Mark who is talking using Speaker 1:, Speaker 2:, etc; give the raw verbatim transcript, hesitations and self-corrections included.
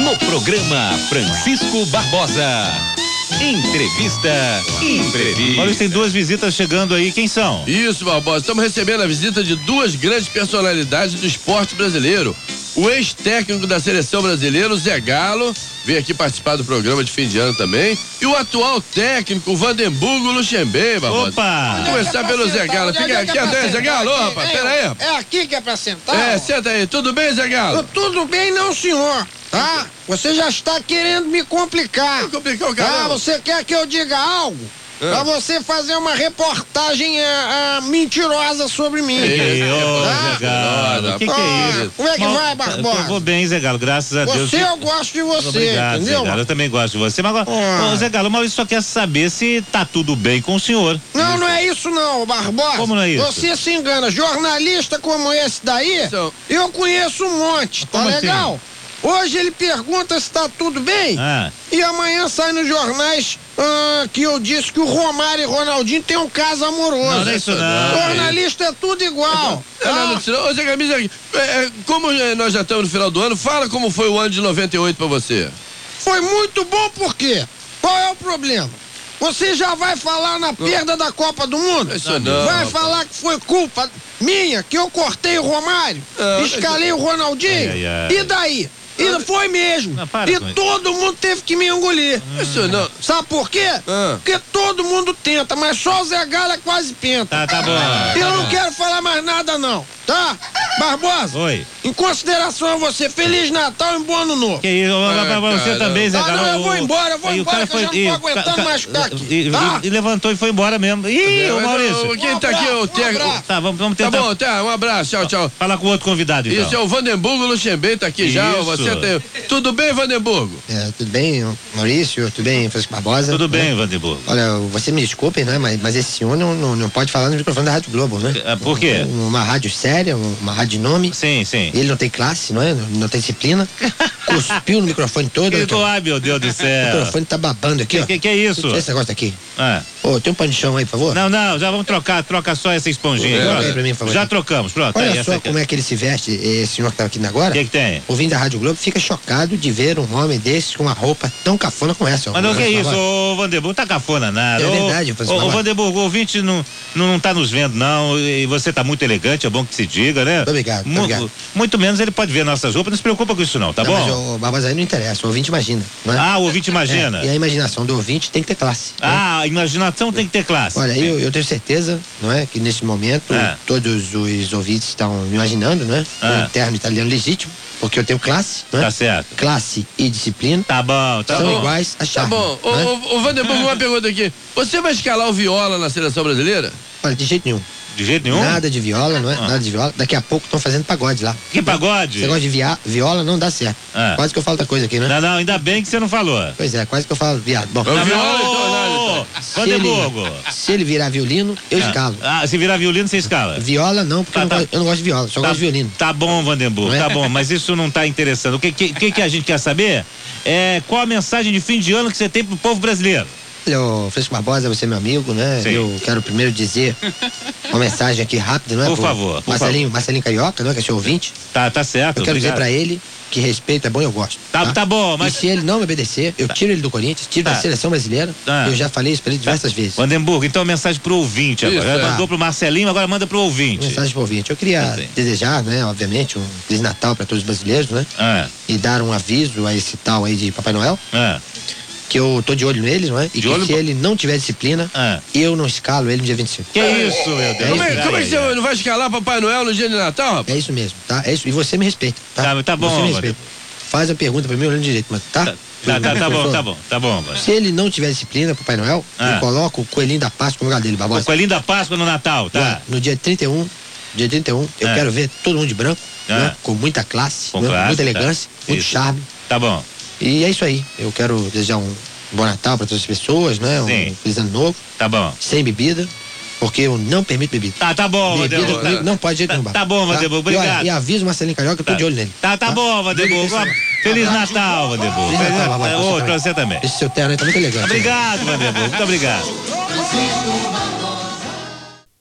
Speaker 1: No programa Francisco Barbosa. Entrevista Imprevista.
Speaker 2: Olha, tem duas visitas chegando aí, quem são?
Speaker 3: Isso, Barbosa, estamos recebendo a visita de duas grandes personalidades do esporte brasileiro. O ex-técnico da seleção brasileira, o Zé Galo, veio aqui participar do programa de fim de ano também. E o atual técnico, o Vandenburgo Luxemburgo, Barbosa.
Speaker 2: Opa!
Speaker 3: Vamos começar pelo Zé Galo. Fica aqui atrás, Zé Galo, ô, rapaz, pera aí.
Speaker 4: É aqui que é pra sentar?
Speaker 3: É, senta aí. Tudo bem, Zé Galo?
Speaker 4: Tudo bem, não, senhor. Tá? Você já está querendo me complicar.
Speaker 3: Não complicar o
Speaker 4: Tá?
Speaker 3: cara.
Speaker 4: Você quer que eu diga algo?
Speaker 3: Ah.
Speaker 4: Pra você fazer uma reportagem ah, ah, mentirosa sobre mim.
Speaker 2: Ei, ô,
Speaker 4: Tá?
Speaker 2: Zé Galo, o que, que é
Speaker 4: Ah,
Speaker 2: isso?
Speaker 4: como é que
Speaker 2: Mal-
Speaker 4: vai, Barbosa?
Speaker 2: Eu vou bem, Zé Galo, graças a Deus.
Speaker 4: Você, eu gosto de você,
Speaker 2: Obrigado,
Speaker 4: entendeu?
Speaker 2: Zé Galo, eu também gosto de você. Mas agora,
Speaker 4: Ah.
Speaker 2: ô, Zé Galo, o Maurício só quer saber se tá tudo bem com o senhor.
Speaker 4: Não, não é isso não, Barbosa.
Speaker 2: Como não é isso?
Speaker 4: Você se engana. Jornalista como esse daí,
Speaker 3: Então-
Speaker 4: eu conheço um monte, tá
Speaker 2: Como assim?
Speaker 4: legal? Hoje ele pergunta se tá tudo bem
Speaker 2: Ah.
Speaker 4: e amanhã sai nos jornais ah, que eu disse que o Romário e Ronaldinho têm um caso amoroso.
Speaker 2: Não, não é isso não.
Speaker 4: Jornalista é tudo igual.
Speaker 3: Não é nada disso, não. Ô, Zé Camisa, é, é, como é, nós já estamos no final do ano, fala como foi o ano de noventa e oito pra você.
Speaker 4: Foi muito bom por quê? Qual é o problema? Você já vai falar na perda da Copa do Mundo?
Speaker 3: Isso não,
Speaker 4: Vai
Speaker 3: rapaz.
Speaker 4: falar que foi culpa minha, que eu cortei o Romário,
Speaker 3: Não,
Speaker 4: escalei o Ronaldinho,
Speaker 2: Ai, ai, ai.
Speaker 4: e daí? E foi mesmo.
Speaker 2: Não, para
Speaker 4: E
Speaker 2: com isso.
Speaker 4: todo mundo teve que me engolir.
Speaker 3: Isso não.
Speaker 4: Sabe por quê?
Speaker 3: Ah.
Speaker 4: Porque todo mundo tenta, mas só o Zé Galo é quase penta.
Speaker 2: Tá, tá bom.
Speaker 4: Eu não quero falar mais nada não, tá? Barbosa,
Speaker 2: Oi.
Speaker 4: em consideração a você, Feliz Natal e um bom ano novo.
Speaker 2: Que isso,
Speaker 3: Ah,
Speaker 2: pra você
Speaker 3: cara.
Speaker 2: também, Zé
Speaker 4: Ah,
Speaker 2: Galo.
Speaker 4: não, eu vou
Speaker 2: O-
Speaker 4: embora, eu vou
Speaker 2: e o
Speaker 4: embora,
Speaker 2: cara
Speaker 4: que eu já não
Speaker 2: e-
Speaker 4: tô aguentando
Speaker 2: ca-
Speaker 4: mais ficar aqui,
Speaker 2: E,
Speaker 4: tá?
Speaker 2: e- e levantou e foi embora mesmo. Ih, ô
Speaker 3: Mas,
Speaker 2: Maurício.
Speaker 3: ô, Quem
Speaker 4: Um
Speaker 3: tá aqui é o
Speaker 4: abraço, um
Speaker 3: técnico.
Speaker 4: abraço.
Speaker 2: Tá, vamos, vamos
Speaker 3: Tá
Speaker 2: tentar
Speaker 3: bom, tá, um abraço, tchau, tchau.
Speaker 2: falar com o outro convidado, então.
Speaker 3: Isso é o Vandenburgo Luxemburgo, tá aqui já.
Speaker 2: Isso.
Speaker 3: Você tem... Tudo bem, Vandenburgo?
Speaker 5: É, tudo bem, Maurício? Tudo bem, Francisco Barbosa?
Speaker 2: Tudo bem,
Speaker 5: Né?
Speaker 2: Vandenburgo.
Speaker 5: Olha, você me desculpe, né? Mas, mas esse senhor não, não, não pode falar no microfone da Rádio Globo, né?
Speaker 2: Ah, por quê?
Speaker 5: Uma rádio séria, uma rádio de nome.
Speaker 2: Sim, sim.
Speaker 5: Ele não tem classe, não é? Não, não tem disciplina. Cuspiu no microfone todo.
Speaker 2: Que,
Speaker 5: aqui, ó.
Speaker 2: ai, meu Deus do
Speaker 5: O
Speaker 2: céu.
Speaker 5: microfone tá babando aqui,
Speaker 2: Que,
Speaker 5: ó.
Speaker 2: que, que é isso?
Speaker 5: Esse negócio aqui.
Speaker 2: Ah.
Speaker 5: Ô, tem um pano de chão aí, por favor?
Speaker 2: Não, não, já vamos trocar, troca só essa esponjinha.
Speaker 5: Troca
Speaker 2: aí,
Speaker 5: aí pra mim, por favor.
Speaker 2: Já trocamos, pronto.
Speaker 5: Olha
Speaker 2: aí, essa
Speaker 5: só
Speaker 2: aqui.
Speaker 5: como é que ele se veste, esse senhor que tá aqui agora.
Speaker 2: O que que tem?
Speaker 5: Ouvindo a Rádio Globo, fica chocado de ver um homem desse com uma roupa tão cafona como essa. ó.
Speaker 2: Mas não, que é isso,
Speaker 5: Barbosa.
Speaker 2: ô Vandenburgo, tá cafona nada.
Speaker 5: É
Speaker 2: Ô,
Speaker 5: verdade, Francisco
Speaker 2: Ô, ô
Speaker 5: Barbosa.
Speaker 2: Vandenburgo, o ouvinte não, não, não tá nos vendo, não, e você tá muito elegante, é bom que se diga, né?
Speaker 5: Obrigado,
Speaker 2: Mu-
Speaker 5: obrigado.
Speaker 2: Muito menos ele pode ver nossas roupas, não se preocupa com isso não, tá
Speaker 5: Não,
Speaker 2: bom?
Speaker 5: mas o Barbosa aí não interessa, o ouvinte imagina, não é?
Speaker 2: Ah, o ouvinte imagina.
Speaker 5: É, e a imaginação do ouvinte tem que ter classe. né?
Speaker 2: Ah, a imaginação tem que ter classe.
Speaker 5: Olha, eu, eu tenho certeza, não é, que nesse momento
Speaker 2: É.
Speaker 5: todos os ouvintes estão me imaginando, né?
Speaker 2: É.
Speaker 5: Um interno italiano legítimo, porque eu tenho classe, não é?
Speaker 2: Tá certo.
Speaker 5: Classe e disciplina
Speaker 2: Tá bom, tá
Speaker 5: são
Speaker 2: bom.
Speaker 5: iguais a
Speaker 3: Tá
Speaker 5: charme.
Speaker 3: bom. Ô,
Speaker 5: né?
Speaker 3: ô, ô, Vandenburgo, uma pergunta aqui. Você vai escalar o Viola na seleção brasileira?
Speaker 5: Olha, de jeito nenhum.
Speaker 2: De jeito nenhum?
Speaker 5: Nada de viola, não é?
Speaker 2: Ah.
Speaker 5: Nada de viola. Daqui a pouco estão fazendo pagode lá.
Speaker 2: Que pagode?
Speaker 5: Você gosta de via... viola, não dá certo.
Speaker 2: Ah.
Speaker 5: Quase que eu falo outra coisa aqui, né?
Speaker 2: Não, não, ainda bem que você não falou.
Speaker 5: Pois é, quase que eu falo viado. Bom,
Speaker 3: Não,
Speaker 2: Não,
Speaker 3: viola,
Speaker 2: não,
Speaker 3: então, nada,
Speaker 2: ô, ô,
Speaker 5: se ele,
Speaker 2: Vandenburgo.
Speaker 5: se ele virar violino, eu escalo.
Speaker 2: Ah, se virar violino, você escala.
Speaker 5: Viola não, porque
Speaker 2: Tá,
Speaker 5: eu, não
Speaker 2: tá.
Speaker 5: gosto, eu não gosto de viola, só
Speaker 2: Tá,
Speaker 5: gosto de violino.
Speaker 2: tá bom, Vandenburgo,
Speaker 5: Não é?
Speaker 2: tá bom, mas isso não tá interessando. O que, que, que, que a gente quer saber é qual a mensagem de fim de ano que você tem pro povo brasileiro.
Speaker 5: Olha, ô, Francisco Barbosa, você é meu amigo, né?
Speaker 2: Sim.
Speaker 5: Eu quero primeiro dizer uma mensagem aqui rápida, não é?
Speaker 2: Por
Speaker 5: Pro
Speaker 2: favor, por
Speaker 5: Marcelinho, Marcelinho Carioca, não é? Que é seu ouvinte.
Speaker 2: Tá, tá certo.
Speaker 5: Eu quero dizer
Speaker 2: obrigado.
Speaker 5: pra ele que respeito é bom e eu gosto.
Speaker 2: Tá, tá bom,
Speaker 5: E
Speaker 2: mas.
Speaker 5: se ele não me obedecer, eu tiro ele do Corinthians, tiro
Speaker 2: Tá.
Speaker 5: da seleção brasileira.
Speaker 2: Tá.
Speaker 5: Eu já falei isso pra ele diversas vezes.
Speaker 2: Vandenburgo, então mensagem pro ouvinte agora.
Speaker 3: Isso,
Speaker 2: Já
Speaker 3: é.
Speaker 2: mandou pro Marcelinho, agora manda pro ouvinte.
Speaker 5: Mensagem pro ouvinte. Eu queria
Speaker 2: Sim.
Speaker 5: desejar, né, obviamente, um Feliz Natal pra todos os brasileiros, né?
Speaker 2: Ah,
Speaker 5: E dar um aviso a esse tal aí de Papai Noel,
Speaker 2: ah,
Speaker 5: que eu tô de olho neles, não é? E
Speaker 2: De
Speaker 5: que
Speaker 2: olho
Speaker 5: se
Speaker 2: no-
Speaker 5: ele não tiver disciplina,
Speaker 2: ah.
Speaker 5: eu não escalo ele no dia vinte e cinco.
Speaker 2: Que isso, meu Deus.
Speaker 3: Como é,
Speaker 5: isso,
Speaker 3: como é que
Speaker 2: Aí,
Speaker 3: você não vai escalar Papai Noel no dia de Natal, rapaz?
Speaker 5: É isso mesmo, tá? É isso. E você me respeita, tá?
Speaker 2: Tá, tá bom,
Speaker 5: Você me
Speaker 2: Matheus.
Speaker 5: respeita. Faz a pergunta pra mim olhando direito, mas tá?
Speaker 2: Tá, tá, tá, tá bom, tá bom, tá bom. Vandenburgo.
Speaker 5: Se ele não tiver disciplina, Papai Noel,
Speaker 2: Ah.
Speaker 5: eu coloco o coelhinho da Páscoa no lugar dele,
Speaker 2: O
Speaker 5: Barbosa.
Speaker 2: coelhinho da Páscoa no Natal, tá?
Speaker 5: No dia trinta e um, dia trinta e um, eu
Speaker 2: Ah.
Speaker 5: quero ver todo mundo de branco,
Speaker 2: Ah.
Speaker 5: né? Com muita classe,
Speaker 2: Com
Speaker 5: né?
Speaker 2: classe,
Speaker 5: muita
Speaker 2: tá.
Speaker 5: elegância, muito
Speaker 2: Isso.
Speaker 5: charme.
Speaker 2: Tá bom.
Speaker 5: E é isso aí. Eu quero desejar um bom Natal para todas as pessoas, né? Um
Speaker 2: Sim.
Speaker 5: feliz ano novo,
Speaker 2: Tá bom.
Speaker 5: sem bebida, porque eu não permito bebida.
Speaker 2: Tá, tá bom,
Speaker 5: Bebida
Speaker 2: Vandenburgo.
Speaker 5: comigo
Speaker 2: Tá,
Speaker 5: não pode de jeito
Speaker 2: tá,
Speaker 5: nenhum.
Speaker 2: tá bom, Vandenburgo,
Speaker 5: E olha,
Speaker 2: obrigado.
Speaker 5: E avisa o Marcelinho Carioca, eu tô de olho nele.
Speaker 2: Tá, tá bom, Vandenburgo. Feliz Natal, Vandenburgo.
Speaker 5: Feliz Natal, Barbosa,
Speaker 2: Outro
Speaker 5: você
Speaker 2: pra você também.
Speaker 5: Esse seu terno aí tá muito elegante.
Speaker 2: Obrigado, Vandenburgo. Muito obrigado.
Speaker 6: Francisco Barbosa.